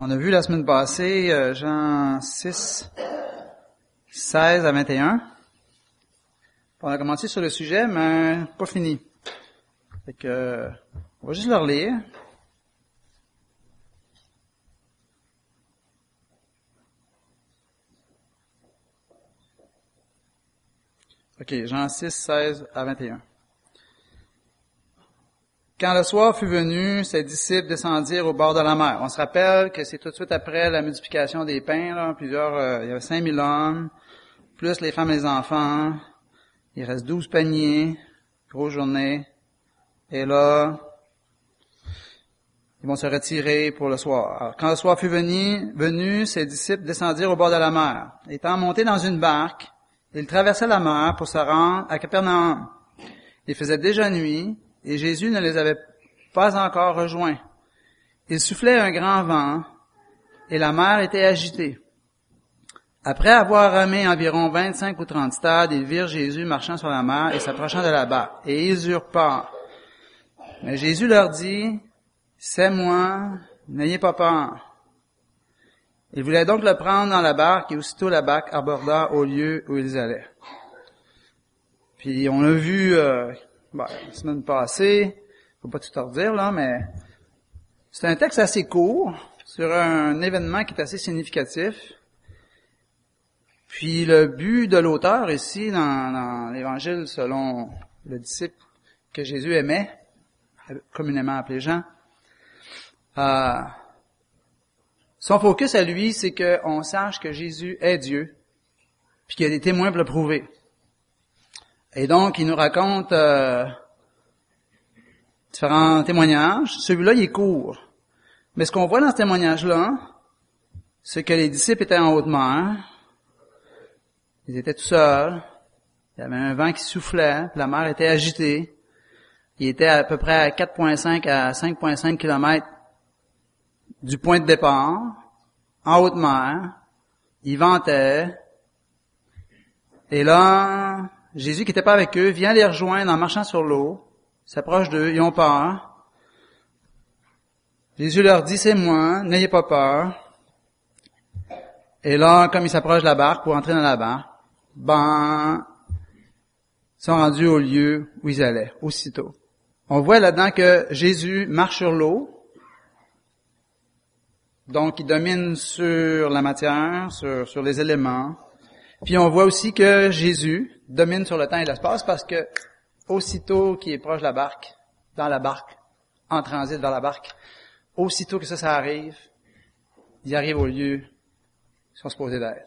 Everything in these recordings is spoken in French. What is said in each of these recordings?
On a vu la semaine passée Jean 6, 16 à 21. On a commencé sur le sujet, mais pas fini. Fait que, on va juste le relire. OK, Jean 6, 16 à 21. Quand le soir fut venu, ses disciples descendirent au bord de la mer. On se rappelle que c'est tout de suite après la multiplication des pains, là, il y avait 5000 hommes, plus les femmes et les enfants. Il reste 12 paniers, grosse journée. Et là, ils vont se retirer pour le soir. Alors, quand le soir fut venu, ses disciples descendirent au bord de la mer. Étant montés dans une barque, ils traversaient la mer pour se rendre à Capernaum. Il faisait déjà nuit, et Jésus ne les avait pas encore rejoints. Il soufflait un grand vent, et la mer était agitée. Après avoir ramé environ 25 ou 30 stades, ils virent Jésus marchant sur la mer et s'approchant de la barque, et ils eurent peur. Mais Jésus leur dit, « C'est moi, n'ayez pas peur. » Ils voulaient donc le prendre dans la barque, et aussitôt la barque aborda au lieu où ils allaient. Puis on a vu la semaine passée, faut pas tout redire là, mais c'est un texte assez court sur un événement qui est assez significatif. Puis le but de l'auteur ici dans l'Évangile selon le disciple que Jésus aimait, communément appelé Jean, son focus à lui, c'est qu'on sache que Jésus est Dieu, puis qu'il y a des témoins pour le prouver. Et donc, il nous raconte différents témoignages. Celui-là, il est court. Mais ce qu'on voit dans ce témoignage-là, c'est que les disciples étaient en haute mer. Ils étaient tout seuls. Il y avait un vent qui soufflait. La mer était agitée. Il était à peu près à 4,5 à 5,5 km du point de départ, en haute mer. Il ventait. Et là, Jésus, qui n'était pas avec eux, vient les rejoindre en marchant sur l'eau, s'approche d'eux, ils ont peur. Jésus leur dit, « C'est moi, n'ayez pas peur. » Et là, comme ils s'approchent de la barque pour entrer dans la barque, ils sont rendus au lieu où ils allaient, aussitôt. On voit là-dedans que Jésus marche sur l'eau, donc il domine sur la matière, sur les éléments. Puis on voit aussi que Jésus domine sur le temps et l'espace parce que aussitôt qu'il est proche de la barque, dans la barque, en transit vers la barque, aussitôt que ça arrive, il arrive au lieu où ils sont supposés d'être.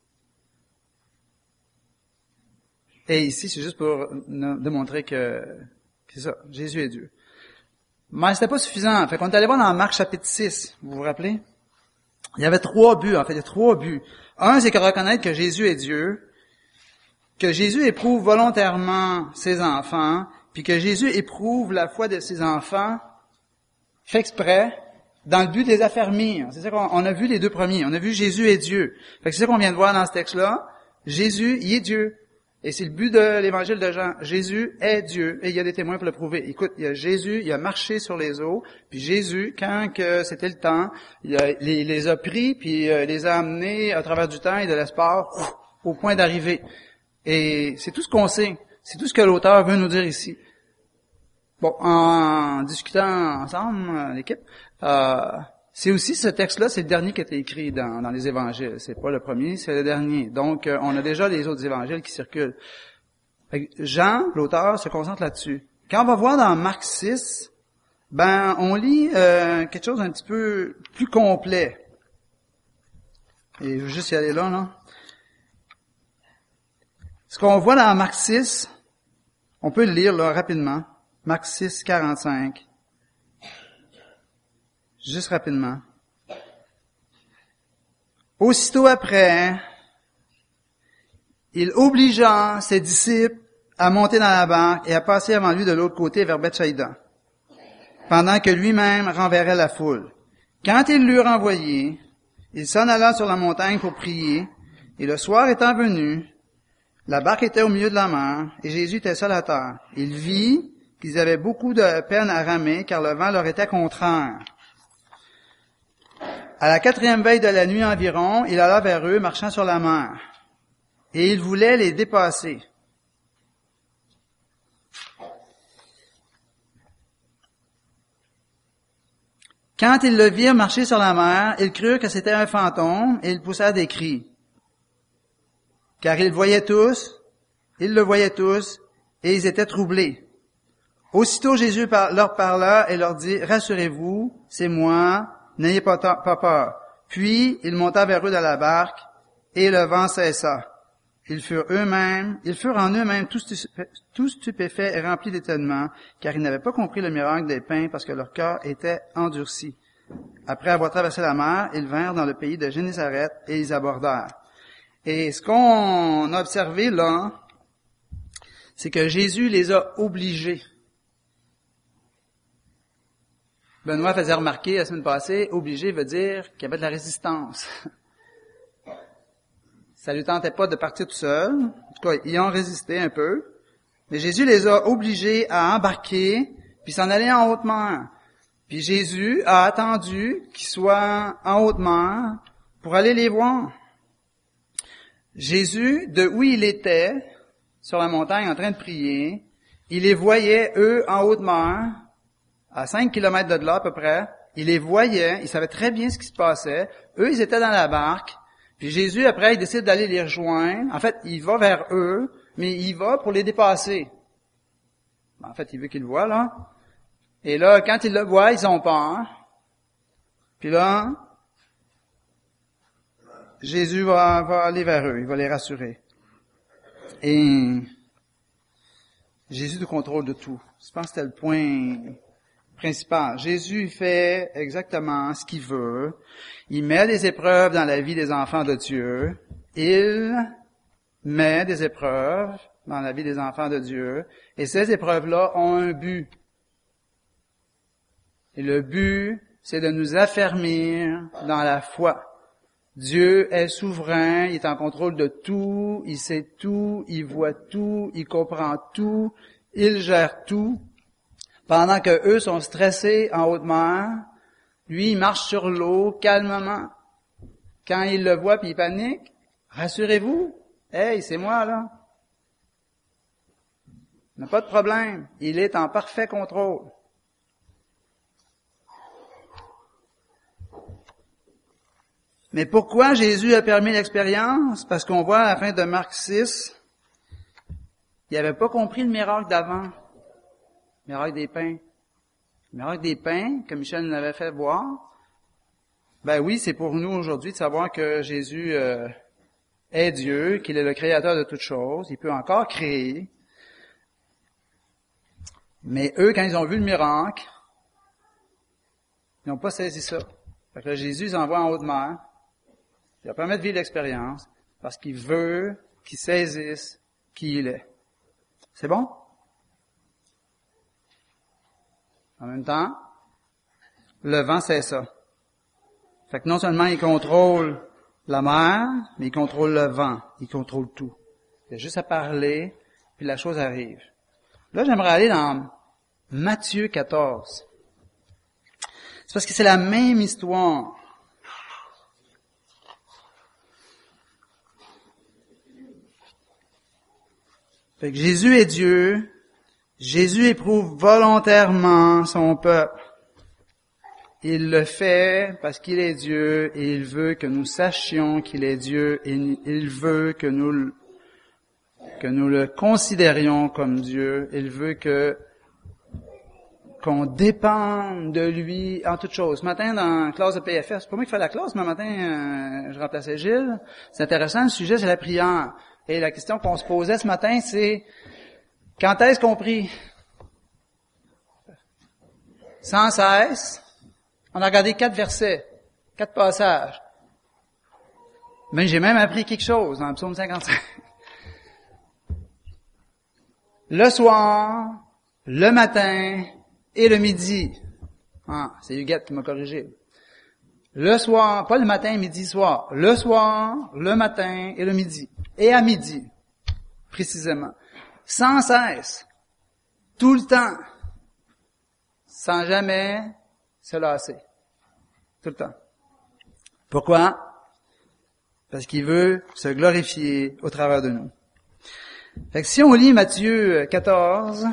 Et ici, c'est juste pour démontrer que c'est ça, Jésus est Dieu. Mais c'était pas suffisant. Fait qu'on est allé voir dans Marc chapitre 6, vous vous rappelez? Il y avait 3 buts, en fait, il y a 3 buts. Un, c'est que reconnaître que Jésus est Dieu, que Jésus éprouve volontairement ses enfants, puis que Jésus éprouve la foi de ses enfants, fait exprès, dans le but de les affermir. C'est ça qu'on a vu les 2 premiers. On a vu Jésus est Dieu. Fait que c'est ça qu'on vient de voir dans ce texte-là. Jésus, il est Dieu. Et c'est le but de l'évangile de Jean. Jésus est Dieu. Et il y a des témoins pour le prouver. Écoute, il y a Jésus, il a marché sur les eaux. Puis Jésus, quand que c'était le temps, il les a pris, puis les a amenés à travers du temps et de l'espace au point d'arriver. Et c'est tout ce qu'on sait. C'est tout ce que l'auteur veut nous dire ici. Bon, en discutant ensemble, l'équipe, c'est aussi ce texte-là, c'est le dernier qui a été écrit dans les évangiles. C'est pas le premier, c'est le dernier. Donc, on a déjà les autres évangiles qui circulent. Jean, l'auteur, se concentre là-dessus. Quand on va voir dans Marc 6, on lit quelque chose d'un petit peu plus complet. Et je veux juste y aller là. Ce qu'on voit dans Marc 6, on peut le lire là rapidement. Marc 6, 45. Juste rapidement. Aussitôt après, il obligea ses disciples à monter dans la barque et à passer avant lui de l'autre côté vers Bethsaïda, pendant que lui-même renverrait la foule. Quand il l'eut renvoyé, il s'en alla sur la montagne pour prier, et le soir étant venu, la barque était au milieu de la mer, et Jésus était seul à terre. Il vit qu'ils avaient beaucoup de peine à ramer, car le vent leur était contraire. À la 4e veille de la nuit environ, il alla vers eux, marchant sur la mer. Et il voulait les dépasser. Quand ils le virent marcher sur la mer, ils crurent que c'était un fantôme et ils poussèrent des cris. Car ils le voyaient tous, et ils étaient troublés. Aussitôt Jésus leur parla et leur dit, « Rassurez-vous, c'est moi, n'ayez pas peur. » Puis il monta vers eux dans la barque, et le vent cessa. Ils furent en eux-mêmes tous stupéfaits et remplis d'étonnement, car ils n'avaient pas compris le miracle des pains, parce que leur cœur était endurci. Après avoir traversé la mer, ils vinrent dans le pays de Génésaret, et ils abordèrent. Et ce qu'on a observé là, c'est que Jésus les a obligés. Benoît faisait remarquer la semaine passée, obligé veut dire qu'il y avait de la résistance. Ça lui tentait pas de partir tout seul. En tout cas, ils ont résisté un peu. Mais Jésus les a obligés à embarquer, puis s'en aller en haute mer. Puis Jésus a attendu qu'ils soient en haute mer pour aller les voir. Jésus, de où il était, sur la montagne en train de prier, il les voyait, eux, en haute mer, à 5 kilomètres de là à peu près. Il les voyait, il savait très bien ce qui se passait. Eux, ils étaient dans la barque. Puis Jésus, après, il décide d'aller les rejoindre. En fait, il va vers eux, mais il va pour les dépasser. En fait, il veut qu'ils le voient, là. Et là, quand ils le voient, ils ont peur. Puis là, Jésus va aller vers eux, il va les rassurer. Et Jésus nous contrôle de tout. Je pense que c'était le point principal. Jésus, il fait exactement ce qu'il veut. Il met des épreuves dans la vie des enfants de Dieu. Il met des épreuves dans la vie des enfants de Dieu. Et ces épreuves-là ont un but. Et le but, c'est de nous affermir dans la foi. Dieu est souverain, il est en contrôle de tout, il sait tout, il voit tout, il comprend tout, il gère tout. Pendant que eux sont stressés en haute mer, lui, il marche sur l'eau calmement. Quand il le voit puis il panique, rassurez-vous, hey, c'est moi là. Il n'y a pas de problème, il est en parfait contrôle. Mais pourquoi Jésus a permis l'expérience? Parce qu'on voit à la fin de Marc 6, il n'avait pas compris le miracle d'avant. Le miracle des pains. Le miracle des pains, que Michel nous avait fait voir. Ben oui, c'est pour nous aujourd'hui de savoir que Jésus est Dieu, qu'il est le créateur de toutes choses. Il peut encore créer. Mais eux, quand ils ont vu le miracle, ils n'ont pas saisi ça. Fait que là, Jésus les envoie en haute mer. Il leur permet de vivre l'expérience parce qu'il veut qu'ils saisissent qui il est. C'est bon? En même temps, le vent, c'est ça. Fait que non seulement il contrôle la mer, mais il contrôle le vent. Il contrôle tout. Il y a juste à parler, puis la chose arrive. Là, j'aimerais aller dans Matthieu 14. C'est parce que c'est la même histoire. Fait que Jésus est Dieu. Jésus éprouve volontairement son peuple. Il le fait parce qu'il est Dieu et il veut que nous sachions qu'il est Dieu et il veut que nous le considérions comme Dieu. Il veut qu'on dépende de lui en toutes choses. Ce matin, dans la classe de PFR, c'est pas moi qui fais la classe, mais ce matin, je remplaçais Gilles. C'est intéressant, le sujet, c'est la prière. Et la question qu'on se posait ce matin, c'est quand est-ce qu'on prie? Sans cesse. On a regardé 4 versets, 4 passages. Mais j'ai même appris quelque chose dans le psaume 55. Le soir, le matin et le midi. Ah, c'est Huguette qui m'a corrigé. Le soir, pas le matin, midi, soir. Le soir, le matin et le midi. Et à midi, précisément. Sans cesse. Tout le temps. Sans jamais se lasser. Tout le temps. Pourquoi? Parce qu'il veut se glorifier au travers de nous. Fait que si on lit Matthieu 14,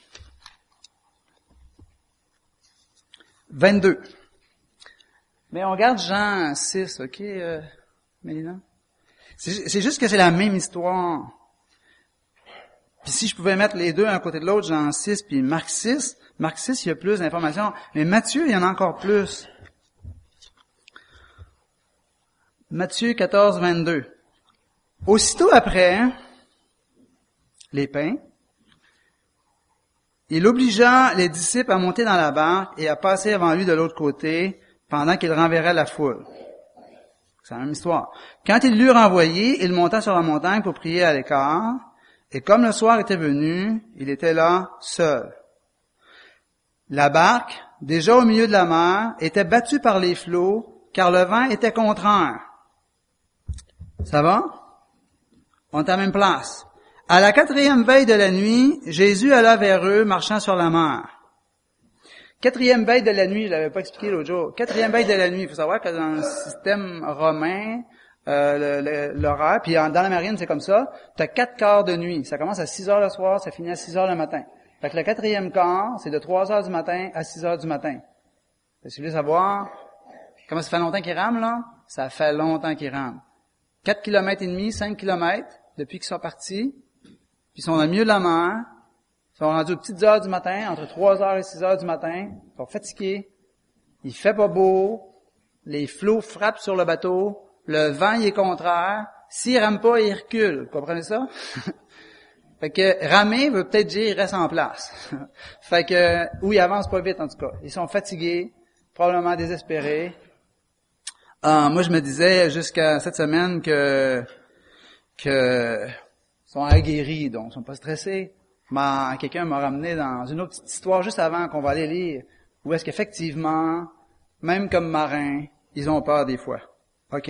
22. Mais on regarde Jean 6, ok, Mélina? C'est juste que c'est la même histoire. Puis si je pouvais mettre les deux un à côté de l'autre, Jean 6 puis Marc 6, il y a plus d'informations. Mais Matthieu, il y en a encore plus. Matthieu 14, 22. Aussitôt après, les pains, il obligea les disciples à monter dans la barque et à passer avant lui de l'autre côté pendant qu'il renverrait la foule. C'est la même histoire. Quand il l'eut renvoyé, il monta sur la montagne pour prier à l'écart. Et comme le soir était venu, il était là seul. La barque, déjà au milieu de la mer, était battue par les flots, car le vent était contraire. Ça va? On est à la même place. À la 4e veille de la nuit, Jésus alla vers eux, marchant sur la mer. 4e veille de la nuit, je l'avais pas expliqué l'autre jour. 4e veille de la nuit, il faut savoir que dans le système romain, l'horaire, puis dans la marine, c'est comme ça, tu as 4 quarts de nuit. Ça commence à 6 heures le soir, ça finit à 6 heures le matin. Fait que le 4e quart, c'est de 3 heures du matin à 6 heures du matin. Si vous voulez savoir comment ça fait longtemps qu'ils rament, là, ça fait longtemps qu'ils rament. 4 km et demi, 5 km, depuis qu'ils sont partis, puis ils sont dans le milieu de la mer, ils sont rendus aux petites heures du matin, entre 3 heures et 6 heures du matin, ils sont fatigués, il fait pas beau, les flots frappent sur le bateau, le vent il est contraire, s'ils rament pas, ils reculent, vous comprenez ça? Fait que ramer veut peut-être dire ils restent en place. Fait que, ou ils avancent pas vite en tout cas. Ils sont fatigués, probablement désespérés. Moi je me disais jusqu'à cette semaine que sont aguerris, donc ils sont pas stressés. Mais quelqu'un m'a ramené dans une autre petite histoire juste avant qu'on va aller lire, où est-ce qu'effectivement, même comme marins, ils ont peur des fois. OK?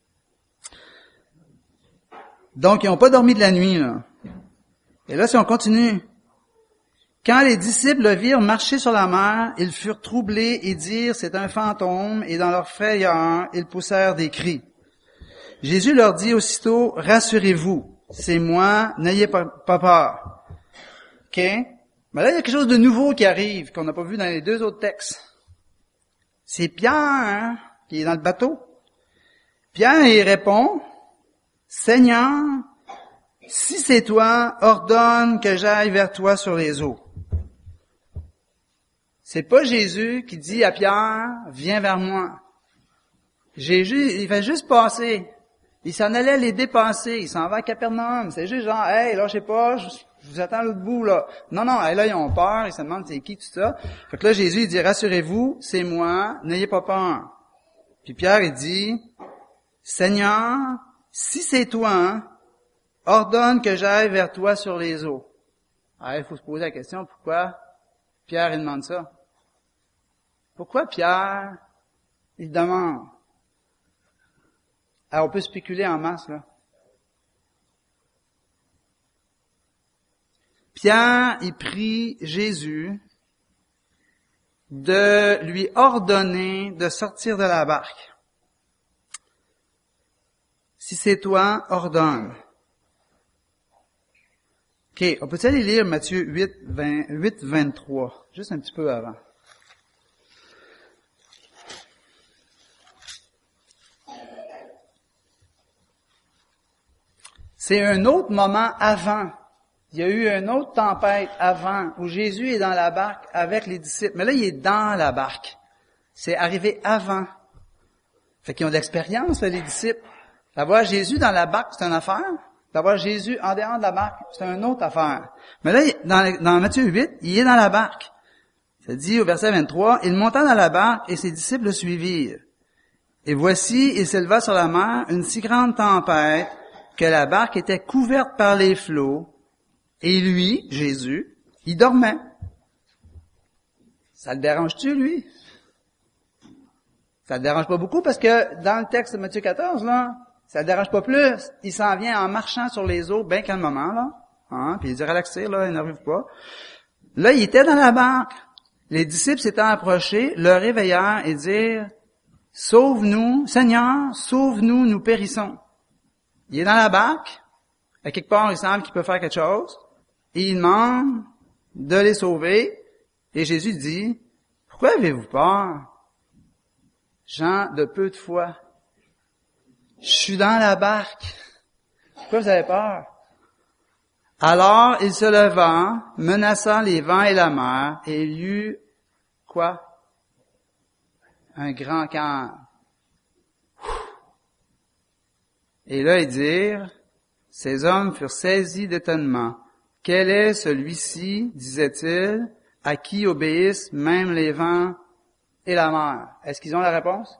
Donc, ils n'ont pas dormi de la nuit, là. Et là, si on continue. Quand les disciples le virent marcher sur la mer, ils furent troublés et dirent, c'est un fantôme, et dans leur frayeur, ils poussèrent des cris. Jésus leur dit aussitôt, rassurez-vous, c'est moi, n'ayez pas peur. OK? Mais là, il y a quelque chose de nouveau qui arrive, qu'on n'a pas vu dans les deux autres textes. C'est Pierre, qui est dans le bateau. Pierre, il répond, Seigneur, si c'est toi, ordonne que j'aille vers toi sur les eaux. C'est pas Jésus qui dit à Pierre, viens vers moi. Jésus, il fait juste passer. Il s'en allait les dépasser. Il s'en va à Capernaum. C'est juste genre, hey, là, je sais pas, je vous attends à l'autre bout, là. Non, là, ils ont peur. Ils se demandent c'est qui, tout ça. Fait que là, Jésus, il dit, rassurez-vous, c'est moi, n'ayez pas peur. Puis Pierre, il dit, Seigneur, si c'est toi, ordonne que j'aille vers toi sur les eaux. Alors, il faut se poser la question, pourquoi Pierre, il demande ça? Pourquoi Pierre, il demande? Alors, on peut spéculer en masse, là. Pierre, il prie Jésus de lui ordonner de sortir de la barque. Si c'est toi, ordonne. OK, on peut aller lire Matthieu 8, 23, juste un petit peu avant. C'est un autre moment avant. Il y a eu une autre tempête avant, où Jésus est dans la barque avec les disciples. Mais là, il est dans la barque. C'est arrivé avant. Fait qu'ils ont de l'expérience, là, les disciples. D'avoir Jésus dans la barque, c'est une affaire. D'avoir Jésus en dehors de la barque, c'est une autre affaire. Mais là, dans Matthieu 8, il est dans la barque. Ça dit au verset 23, « Il monta dans la barque et ses disciples le suivirent. Et voici, il s'éleva sur la mer une si grande tempête que la barque était couverte par les flots. Et lui, Jésus, il dormait. » Ça le dérange-tu, lui? Ça le dérange pas beaucoup parce que dans le texte de Matthieu 14, là, ça le dérange pas plus. Il s'en vient en marchant sur les eaux, bien calmement, là. Hein? Puis il dit, relaxez, là, énervez-vous pas. Là, il était dans la barque. Les disciples s'étant approchés, le réveillèrent et dirent, sauve-nous, Seigneur, sauve-nous, nous périssons. Il est dans la barque, à quelque part, il semble qu'il peut faire quelque chose, et il demande de les sauver, et Jésus dit, pourquoi avez-vous peur? Gens de peu de foi. Je suis dans la barque. Pourquoi vous avez peur? Alors il se leva, menaçant les vents et la mer, et il y eut, quoi? Un grand calme. Et là, ils dirent, ces hommes furent saisis d'étonnement. Quel est celui-ci, disait-il, à qui obéissent même les vents et la mer? Est-ce qu'ils ont la réponse?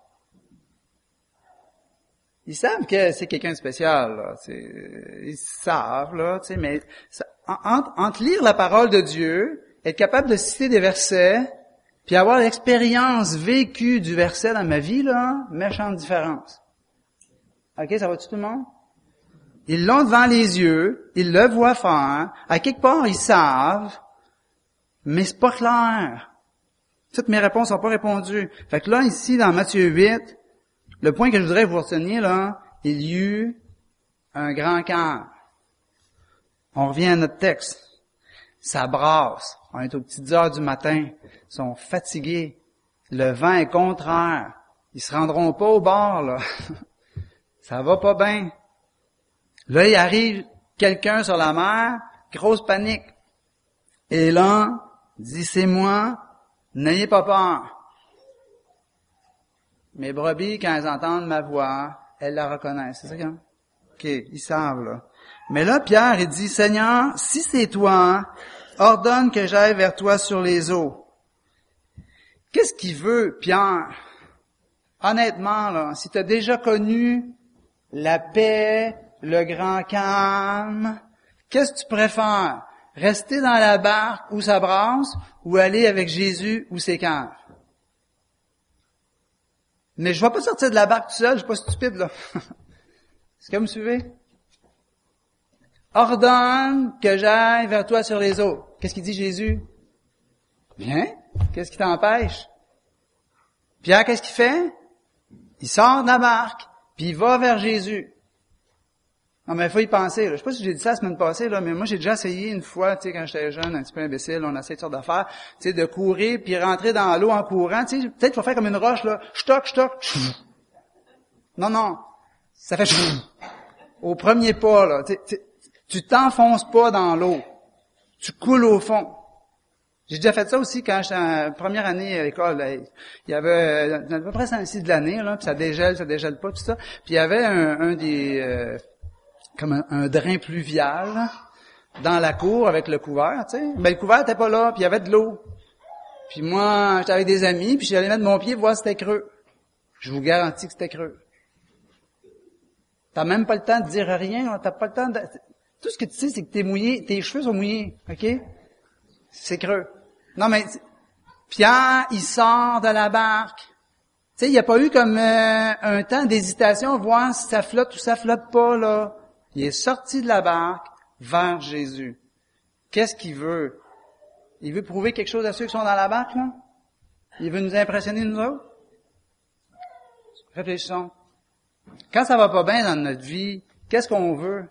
Ils savent que c'est quelqu'un de spécial, là. Ils savent, là, tu sais, mais entre lire la parole de Dieu, être capable de citer des versets, puis avoir l'expérience vécue du verset dans ma vie, là, méchante différence. OK, ça va-tu tout le monde? Ils l'ont devant les yeux, ils le voient faire, à quelque part ils savent, mais c'est pas clair. Toutes mes réponses n'ont pas répondu. Fait que là, ici, dans Matthieu 8, le point que je voudrais vous retenir, là, il y eut un grand calme. On revient à notre texte. Ça brasse. On est aux petites heures du matin. Ils sont fatigués. Le vent est contraire. Ils se rendront pas au bord, là. Ça va pas bien. Là, il arrive quelqu'un sur la mer, grosse panique. Et là, dit, c'est moi, n'ayez pas peur. Mes brebis, quand elles entendent ma voix, elles la reconnaissent. C'est ça qu'il y a? OK, ils savent, là. Mais là, Pierre, il dit, Seigneur, si c'est toi, ordonne que j'aille vers toi sur les eaux. Qu'est-ce qu'il veut, Pierre? Honnêtement, là, si tu as déjà connu la paix, le grand calme, qu'est-ce que tu préfères? Rester dans la barque où ça brasse ou aller avec Jésus où c'est calme? Mais je ne vais pas sortir de la barque tout seul, je suis pas stupide, là. Est-ce que vous me suivez? Ordonne que j'aille vers toi sur les eaux. Qu'est-ce qu'il dit Jésus? Viens. Qu'est-ce qui t'empêche? Pierre, qu'est-ce qu'il fait? Il sort de la barque, puis il va vers Jésus. Non, mais il faut y penser, là. Je sais pas si j'ai dit ça la semaine passée, là, mais moi, j'ai déjà essayé une fois, tu sais, quand j'étais jeune, un petit peu imbécile, on essaie toutes sortes d'affaires, tu sais, de courir, puis rentrer dans l'eau en courant, tu sais, peut-être qu'il faut faire comme une roche, là, stock, Non, ça fait au premier pas, là, tu t'enfonces pas dans l'eau, tu coules au fond. J'ai déjà fait ça aussi quand j'étais en première année à l'école, là. Il y avait, à peu près 5-6 de l'année, là, puis ça dégèle pas, tout ça, puis il y avait un des... comme un drain pluvial là, dans la cour avec le couvert, tu sais. Mais le couvert n'était pas là, puis il y avait de l'eau. Puis moi, j'étais avec des amis, puis j'allais mettre mon pied voir si c'était creux. Je vous garantis que c'était creux. T'as même pas le temps de dire rien, t'as pas le temps de... Tout ce que tu sais, c'est que t'es mouillé, tes cheveux sont mouillés, OK? C'est creux. Non, mais Pierre, il sort de la barque. Tu sais, il n'y a pas eu comme un temps d'hésitation, voir si ça flotte ou ça flotte pas, là. Il est sorti de la barque vers Jésus. Qu'est-ce qu'il veut? Il veut prouver quelque chose à ceux qui sont dans la barque, là? Il veut nous impressionner, nous autres? Réfléchissons. Quand ça va pas bien dans notre vie, qu'est-ce qu'on veut?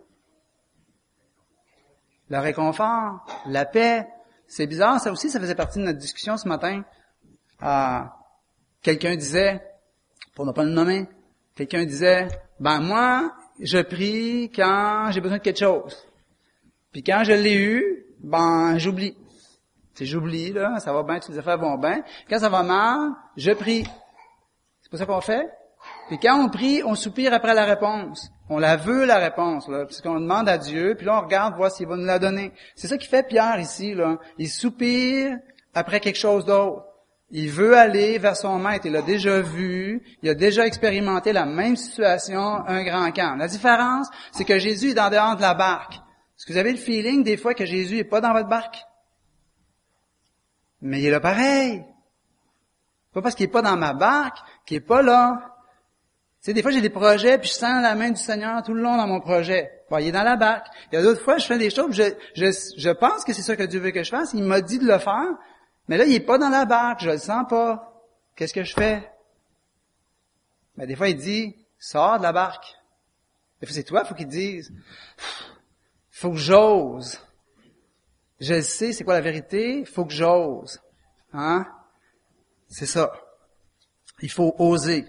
Le réconfort, la paix. C'est bizarre, ça aussi, ça faisait partie de notre discussion ce matin. Quelqu'un disait, pour ne pas le nommer, quelqu'un disait, moi, je prie quand j'ai besoin de quelque chose. Puis quand je l'ai eu, j'oublie. J'oublie, là, ça va bien, toutes les affaires vont bien. Quand ça va mal, je prie. C'est pas ça qu'on fait? Puis quand on prie, on soupire après la réponse. On la veut, la réponse, là, puisqu'on demande à Dieu, puis là, on regarde, voir s'il va nous la donner. C'est ça qui fait Pierre ici, là. Il soupire après quelque chose d'autre. Il veut aller vers son maître. Il l'a déjà vu. Il a déjà expérimenté la même situation, un grand camp. La différence, c'est que Jésus est en dehors de la barque. Est-ce que vous avez le feeling des fois que Jésus n'est pas dans votre barque? Mais il est là pareil. Pas parce qu'il n'est pas dans ma barque qu'il n'est pas là. Tu sais, des fois, j'ai des projets, puis je sens la main du Seigneur tout le long dans mon projet. Il est dans la barque. Il y a d'autres fois, je fais des choses, je pense que c'est ça que Dieu veut que je fasse. Il m'a dit de le faire. Mais là, il est pas dans la barque, je le sens pas. Qu'est-ce que je fais? Mais des fois, il dit, sors de la barque. Des fois, c'est toi, faut qu'il te dise, faut que j'ose. Je le sais, c'est quoi la vérité, faut que j'ose. Hein? C'est ça. Il faut oser.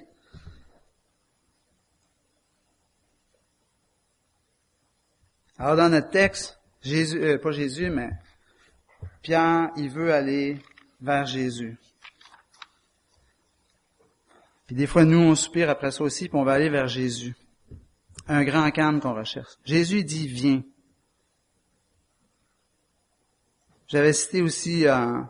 Alors, dans notre texte, pas Jésus, mais Pierre, il veut aller vers Jésus. Puis des fois, nous, on soupire après ça aussi, puis on va aller vers Jésus. Un grand calme qu'on recherche. Jésus dit, viens. J'avais cité aussi un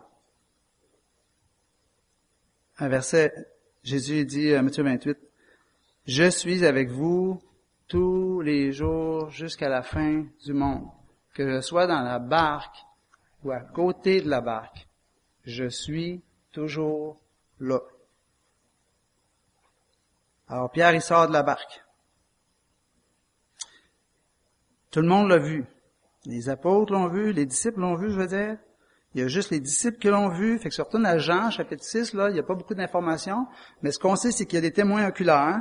verset, Jésus dit, Matthieu 28, « Je suis avec vous tous les jours jusqu'à la fin du monde. Que je sois dans la barque ou à côté de la barque, je suis toujours là. » Alors Pierre, il sort de la barque. Tout le monde l'a vu. Les apôtres l'ont vu, les disciples l'ont vu, je veux dire. Il y a juste les disciples qui l'ont vu. Fait que sur retourne à Jean, chapitre 6, là, il n'y a pas beaucoup d'informations. Mais ce qu'on sait, c'est qu'il y a des témoins oculaires.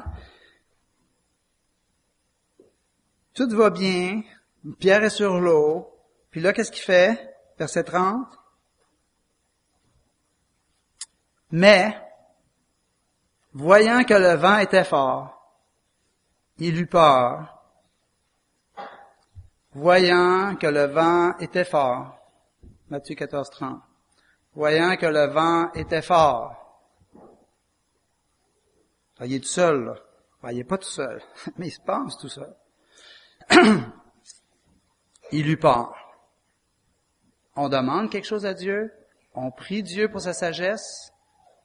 Tout va bien. Pierre est sur l'eau. Puis là, qu'est-ce qu'il fait? Verset 30. Mais, voyant que le vent était fort, il eut peur. Voyant que le vent était fort. Matthieu 14, 30. Voyant que le vent était fort. Alors, il est tout seul, là. Enfin, il est pas tout seul, mais il se pense tout seul. Il eut peur. On demande quelque chose à Dieu. On prie Dieu pour sa sagesse.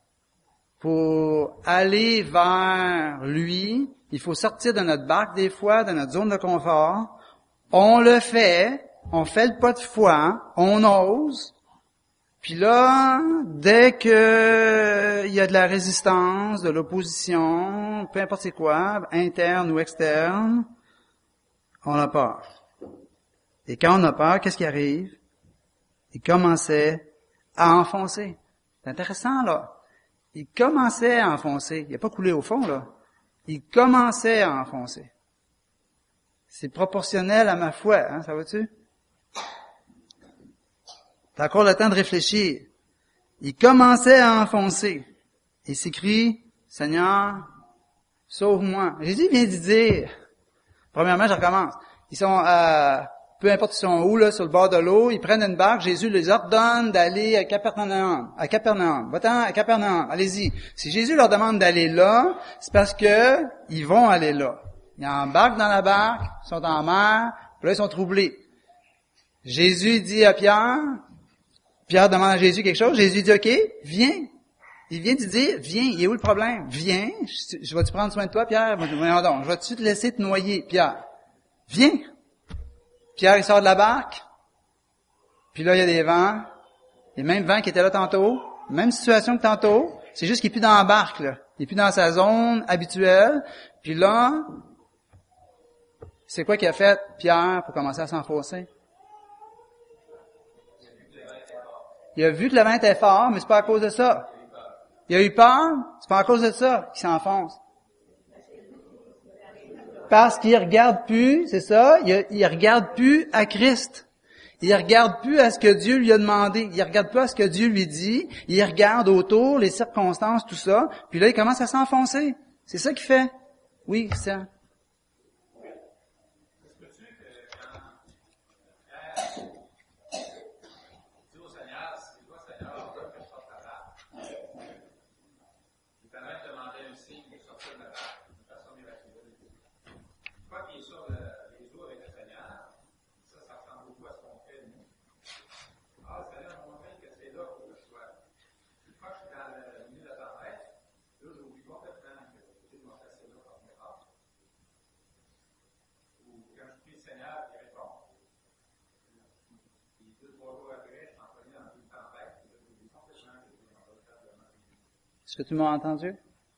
Pour aller vers lui, il faut sortir de notre barque des fois, de notre zone de confort. On le fait, on fait le pas de foi, on ose, puis là, dès que il y a de la résistance, de l'opposition, peu importe c'est quoi, interne ou externe, on a peur. Et quand on a peur, qu'est-ce qui arrive? Il commençait à enfoncer. C'est intéressant, là. Il commençait à enfoncer. Il n'a pas coulé au fond, là. Il commençait à enfoncer. C'est proportionnel à ma foi, hein, ça va-tu? T'as encore le temps de réfléchir. Il commençait à enfoncer. Il s'écrit, Seigneur, sauve-moi. Jésus vient de dire, premièrement, je recommence. Ils sont, peu importe ils sont où, là, sur le bord de l'eau, ils prennent une barque, Jésus les ordonne d'aller à Capernaum. Va-t'en à Capernaum, allez-y. Si Jésus leur demande d'aller là, c'est parce que ils vont aller là. Ils embarquent dans la barque, ils sont en mer, puis là, ils sont troublés. Jésus dit à Pierre, Pierre demande à Jésus quelque chose, Jésus dit, OK, viens. Il vient de dire, viens, il est où le problème? Viens, je vais-tu prendre soin de toi, Pierre? Voyons donc, je vais-tu te laisser te noyer, Pierre? Viens. Pierre, il sort de la barque, puis là, il y a des vents, les mêmes vents qui étaient là tantôt, même situation que tantôt, c'est juste qu'il est plus dans la barque, là. Il est plus dans sa zone habituelle, puis là, c'est quoi qu'il a fait, Pierre, pour commencer à s'enfoncer? Il a vu que le vent était fort, mais c'est pas à cause de ça. Il a eu peur, c'est pas à cause de ça qu'il s'enfonce. Parce qu'il regarde plus, c'est ça, il regarde plus à Christ. Il regarde plus à ce que Dieu lui a demandé. Il regarde plus à ce que Dieu lui dit. Il regarde autour, les circonstances, tout ça. Puis là, il commence à s'enfoncer. C'est ça qu'il fait. Oui, ça. Est-ce que tout le monde a entendu?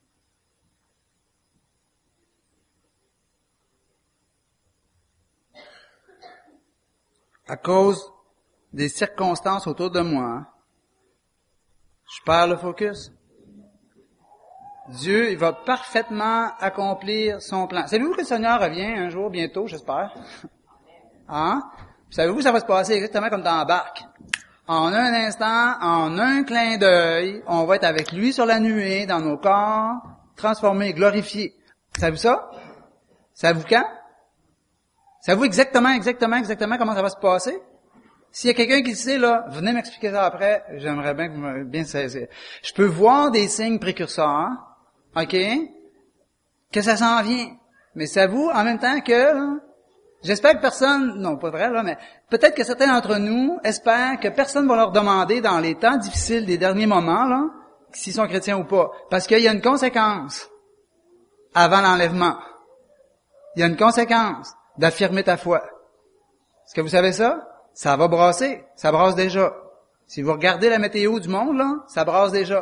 À cause des circonstances autour de moi, je perds le focus. Dieu, il va parfaitement accomplir son plan. Savez-vous que le Seigneur revient un jour, bientôt, j'espère? Hein? Puis savez-vous, ça va se passer exactement comme dans la barque. En un instant, en un clin d'œil, on va être avec lui sur la nuée, dans nos corps, transformés, glorifiés. Savez-vous ça? Savez-vous quand? Savez-vous exactement comment ça va se passer? S'il y a quelqu'un qui le sait, là, venez m'expliquer ça après. J'aimerais bien que vous me bien saisir. Je peux voir des signes précurseurs, OK? Que ça s'en vient. Mais savez-vous, en même temps que, là, j'espère que personne, non, pas vrai, là, mais peut-être que certains d'entre nous espèrent que personne va leur demander dans les temps difficiles des derniers moments, là, s'ils sont chrétiens ou pas. Parce qu'il y a une conséquence avant l'enlèvement. Il y a une conséquence d'affirmer ta foi. Est-ce que vous savez ça? Ça va brasser. Ça brasse déjà. Si vous regardez la météo du monde, là, ça brasse déjà.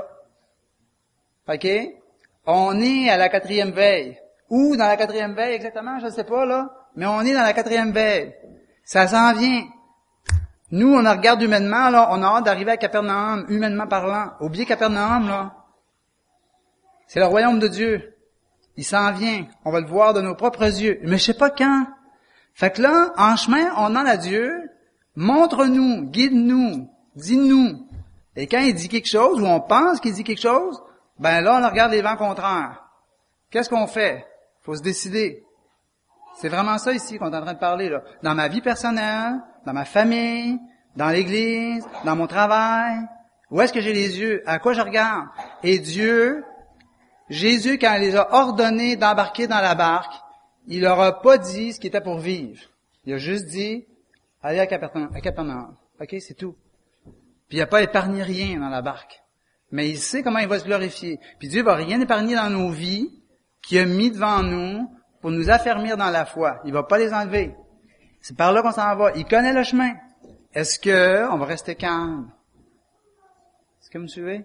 OK? On est à la 4e veille. Où dans la 4e veille exactement? Je ne sais pas, là. Mais on est dans la 4e veille. Ça s'en vient. Nous, on regarde humainement, là, on a hâte d'arriver à Capernaum, humainement parlant. Oubliez Capernaum, là. C'est le royaume de Dieu. Il s'en vient. On va le voir de nos propres yeux. Mais je sais pas quand. Fait que là, en chemin, on demande à Dieu, montre-nous, guide-nous, dis-nous. Et quand il dit quelque chose, ou on pense qu'il dit quelque chose, ben là, on regarde les vents contraires. Qu'est-ce qu'on fait? Faut se décider. C'est vraiment ça ici qu'on est en train de parler, là. Dans ma vie personnelle, dans ma famille, dans l'église, dans mon travail. Où est-ce que j'ai les yeux? À quoi je regarde? Et Dieu, Jésus, quand il les a ordonnés d'embarquer dans la barque, il leur a pas dit ce qui était pour vivre. Il a juste dit, allez à Capernaum. OK, c'est tout. Puis il n'a pas épargné rien dans la barque. Mais il sait comment il va se glorifier. Puis Dieu va rien épargner dans nos vies qu'il a mis devant nous pour nous affermir dans la foi. Il va pas les enlever. C'est par là qu'on s'en va. Il connaît le chemin. Est-ce que on va rester calme? Est-ce que vous me suivez?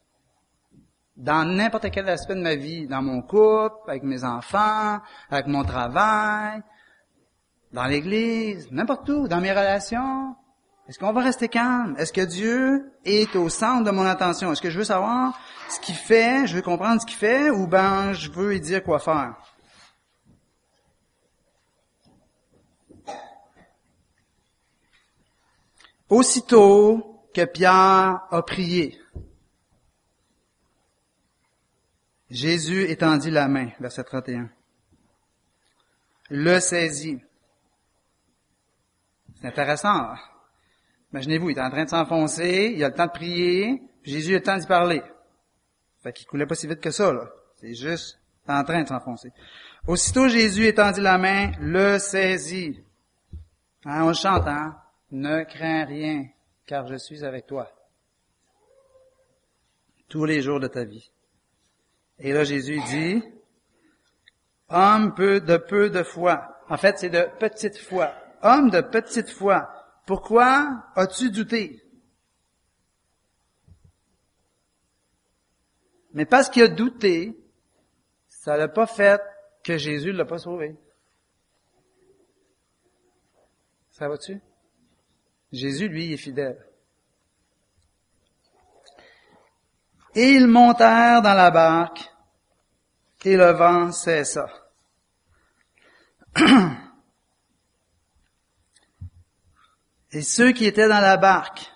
Dans n'importe quel aspect de ma vie, dans mon couple, avec mes enfants, avec mon travail, dans l'église, n'importe où, dans mes relations, est-ce qu'on va rester calme? Est-ce que Dieu est au centre de mon attention? Est-ce que je veux savoir ce qu'il fait, je veux comprendre ce qu'il fait, ou ben je veux lui dire quoi faire? Aussitôt que Pierre a prié, Jésus étendit la main, verset 31. Le saisit. C'est intéressant. Là. Imaginez-vous, il est en train de s'enfoncer, il a le temps de prier, puis Jésus a le temps d'y parler. Fait qu'il coulait pas si vite que ça, là. C'est juste en train de s'enfoncer. Aussitôt Jésus étendit la main, le saisit. Hein, on chante, hein? Ne crains rien, car je suis avec toi. Tous les jours de ta vie. Et là, Jésus dit, homme peu de foi. En fait, c'est de petite foi. Homme de petite foi. Pourquoi as-tu douté? Mais parce qu'il a douté, ça l'a pas fait que Jésus ne l'a pas sauvé. Ça va-tu? Jésus, lui, est fidèle. Et ils montèrent dans la barque, et le vent cessa. Et ceux qui étaient dans la barque,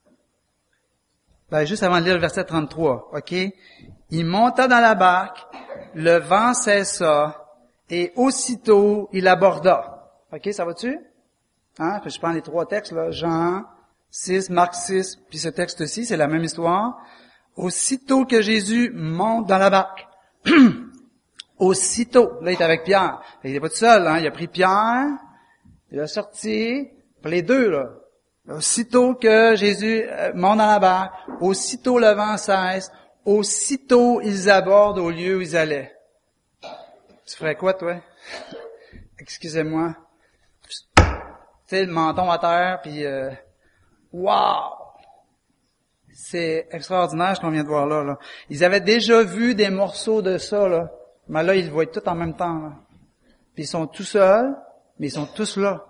juste avant de lire le verset 33, OK? Il monta dans la barque, le vent cessa, et aussitôt il aborda. OK, ça va-tu? Hein? Je prends les 3 textes, là, Jean 6, Marc 6, puis ce texte-ci, c'est la même histoire. Aussitôt que Jésus monte dans la barque, aussitôt, là, il est avec Pierre. Il n'est pas tout seul, hein? Il a pris Pierre, il a sorti, pour les deux, là. Aussitôt que Jésus monte dans la barque, aussitôt le vent cesse, aussitôt ils abordent au lieu où ils allaient. Tu ferais quoi, toi? Excusez-moi. Tu sais, le menton à terre, puis wow! C'est extraordinaire ce qu'on vient de voir là. Ils avaient déjà vu des morceaux de ça, là. Mais là, ils le voient tout en même temps, là. Puis ils sont tout seuls, mais ils sont tous là.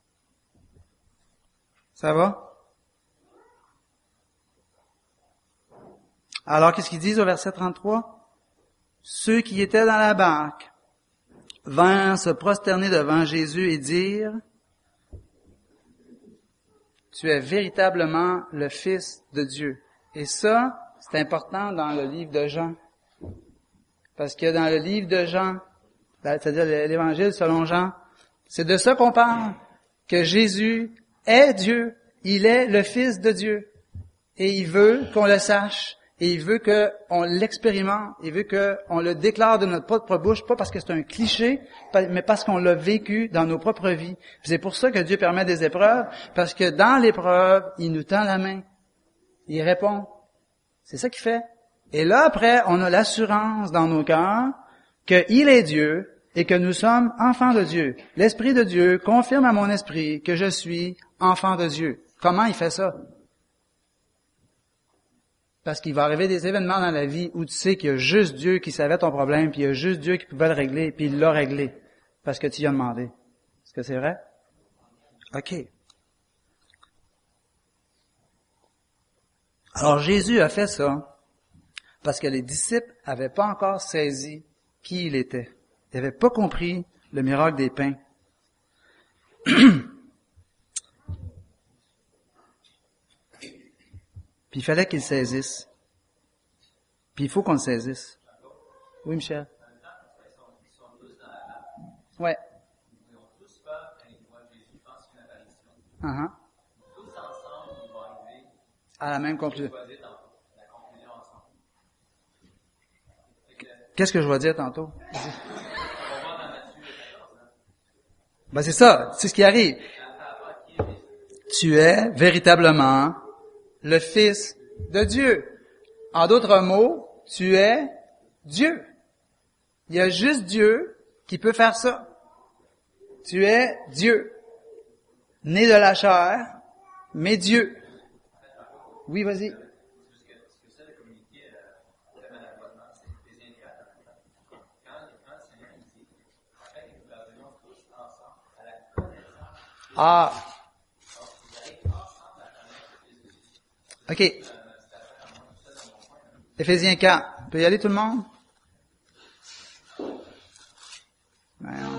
Ça va? Alors, qu'est-ce qu'ils disent au verset 33? ceux qui étaient dans la barque vinrent se prosterner devant Jésus et dire, « Tu es véritablement le Fils de Dieu. » Et ça, c'est important dans le livre de Jean. Parce que dans le livre de Jean, c'est-à-dire l'Évangile selon Jean, c'est de ça qu'on parle, que Jésus est Dieu, il est le Fils de Dieu. Et il veut qu'on le sache, et il veut qu'on l'expérimente, il veut qu'on le déclare de notre propre bouche, pas parce que c'est un cliché, mais parce qu'on l'a vécu dans nos propres vies. C'est pour ça que Dieu permet des épreuves, parce que dans l'épreuve, il nous tend la main, il répond. C'est ça qu'il fait. Et là, après, on a l'assurance dans nos cœurs qu'il est Dieu et que nous sommes enfants de Dieu. L'Esprit de Dieu confirme à mon esprit que je suis enfant de Dieu. Comment il fait ça? Parce qu'il va arriver des événements dans la vie où tu sais qu'il y a juste Dieu qui savait ton problème, puis il y a juste Dieu qui pouvait le régler, puis il l'a réglé, parce que tu y as demandé. Est-ce que c'est vrai? OK. Alors Jésus a fait ça parce que les disciples n'avaient pas encore saisi qui il était. Ils n'avaient pas compris le miracle des pains. Puis il fallait qu'ils saisissent. Puis il faut qu'on le saisisse. Oui, Michel? Ouais. Uh-huh. À la même conclusion. Qu'est-ce que je vais dire tantôt? Ben c'est ça, c'est ce qui arrive. Tu es véritablement le Fils de Dieu. En d'autres mots, tu es Dieu. Il y a juste Dieu qui peut faire ça. Tu es Dieu. Né de la chair, mais Dieu. Oui, vas-y. Ah. OK. Éphésiens 4. Peut y aller tout le monde? Voyons.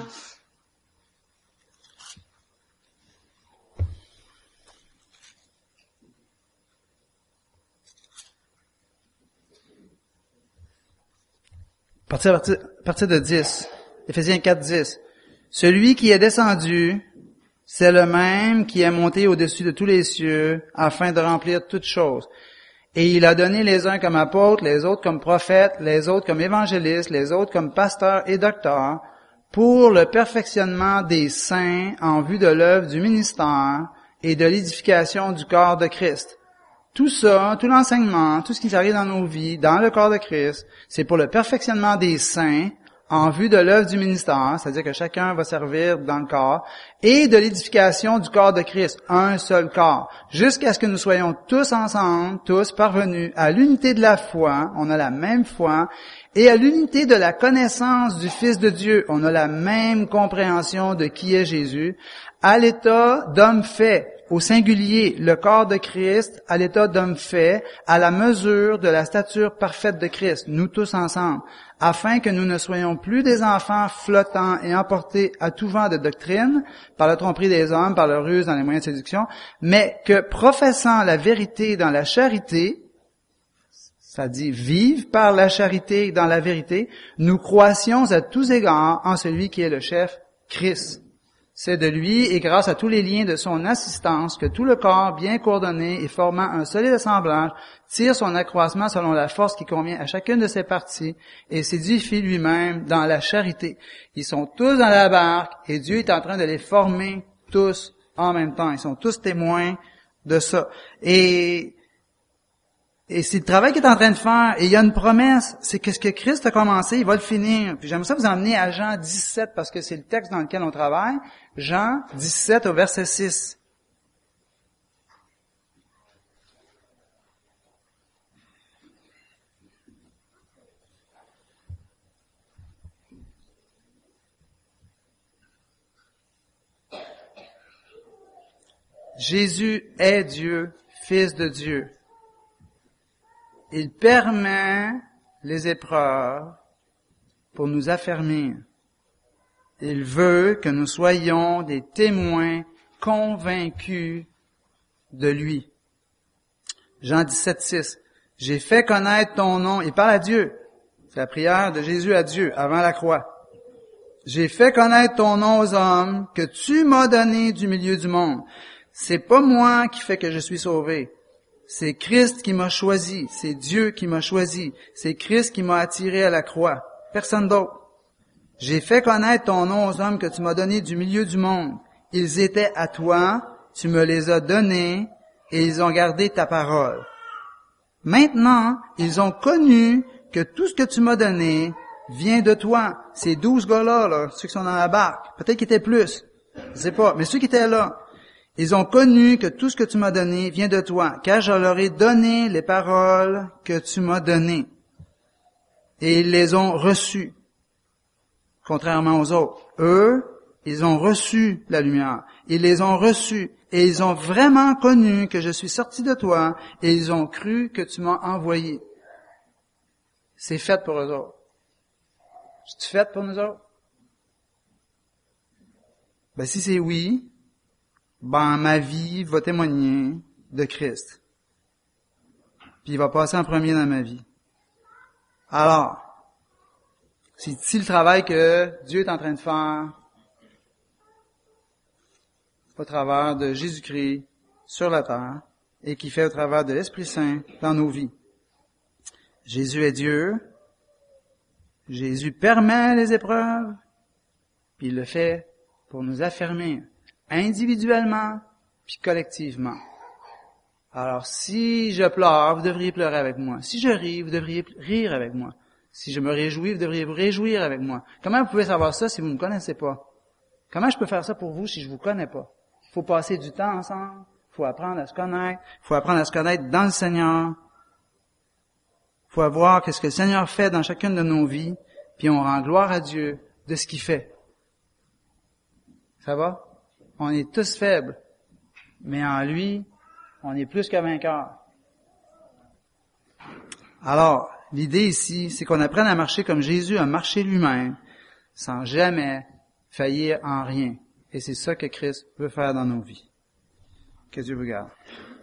Partir de 10. Éphésiens 4, 10. Celui qui est descendu, c'est le même qui est monté au-dessus de tous les cieux afin de remplir toutes choses. Et il a donné les uns comme apôtres, les autres comme prophètes, les autres comme évangélistes, les autres comme pasteurs et docteurs, pour le perfectionnement des saints en vue de l'œuvre du ministère et de l'édification du corps de Christ. Tout ça, tout l'enseignement, tout ce qui arrive dans nos vies, dans le corps de Christ, c'est pour le perfectionnement des saints en vue de l'œuvre du ministère, c'est-à-dire que chacun va servir dans le corps, et de l'édification du corps de Christ, un seul corps, jusqu'à ce que nous soyons tous ensemble, tous parvenus à l'unité de la foi, on a la même foi, et à l'unité de la connaissance du Fils de Dieu, on a la même compréhension de qui est Jésus, à l'état d'homme fait, au singulier, le corps de Christ, à l'état d'homme fait, à la mesure de la stature parfaite de Christ, nous tous ensemble, afin que nous ne soyons plus des enfants flottants et emportés à tout vent de doctrine, par la tromperie des hommes, par leur ruse dans les moyens de séduction, mais que professant la vérité dans la charité, ça dit vive par la charité dans la vérité, nous croissions à tous égards en celui qui est le chef, Christ. C'est de lui et grâce à tous les liens de son assistance que tout le corps, bien coordonné et formant un solide assemblage, tire son accroissement selon la force qui convient à chacune de ses parties et s'édifie lui-même dans la charité. Ils sont tous dans la barque et Dieu est en train de les former tous en même temps. Ils sont tous témoins de ça. Et c'est le travail qu'il est en train de faire. Et il y a une promesse, c'est que ce que Christ a commencé, il va le finir. Puis j'aimerais ça vous emmener à Jean 17, parce que c'est le texte dans lequel on travaille. Jean 17 au verset 6. Jésus est Dieu, Fils de Dieu. Il permet les épreuves pour nous affermir. Il veut que nous soyons des témoins convaincus de lui. Jean 17,6. J'ai fait connaître ton nom. Il parle à Dieu. C'est la prière de Jésus à Dieu avant la croix. J'ai fait connaître ton nom aux hommes que tu m'as donné du milieu du monde. C'est pas moi qui fait que je suis sauvé. C'est Christ qui m'a choisi. C'est Dieu qui m'a choisi. C'est Christ qui m'a attiré à la croix. Personne d'autre. J'ai fait connaître ton nom aux hommes que tu m'as donné du milieu du monde. Ils étaient à toi, tu me les as donnés, et ils ont gardé ta parole. Maintenant, ils ont connu que tout ce que tu m'as donné vient de toi. Ces 12 gars-là, là, ceux qui sont dans la barque, peut-être qu'ils étaient plus, je sais pas, mais ceux qui étaient là, ils ont connu que tout ce que tu m'as donné vient de toi, car je leur ai donné les paroles que tu m'as données. Et ils les ont reçues, contrairement aux autres. Eux, ils ont reçu la lumière. Ils les ont reçus. Et ils ont vraiment connu que je suis sorti de toi. Et ils ont cru que tu m'as envoyé. C'est fait pour eux autres. C'est fait pour nous autres? Ben, si c'est oui, ben, ma vie va témoigner de Christ. Puis il va passer en premier dans ma vie. Alors, si le travail que Dieu est en train de faire au travers de Jésus-Christ sur la terre et qui fait au travers de l'Esprit Saint dans nos vies. Jésus est Dieu. Jésus permet les épreuves, puis il le fait pour nous affermir individuellement puis collectivement. Alors, si je pleure, vous devriez pleurer avec moi. Si je ris, vous devriez rire avec moi. Si je me réjouis, vous devriez vous réjouir avec moi. Comment vous pouvez savoir ça si vous ne me connaissez pas? Comment je peux faire ça pour vous si je vous connais pas? Il faut passer du temps ensemble. Il faut apprendre à se connaître. Il faut apprendre à se connaître dans le Seigneur. Il faut voir qu'est-ce que le Seigneur fait dans chacune de nos vies, puis on rend gloire à Dieu de ce qu'il fait. Ça va? On est tous faibles, mais en lui, on est plus que vainqueurs. Alors, l'idée ici, c'est qu'on apprenne à marcher comme Jésus a marché lui-même, sans jamais faillir en rien. Et c'est ça que Christ veut faire dans nos vies. Que Dieu vous garde.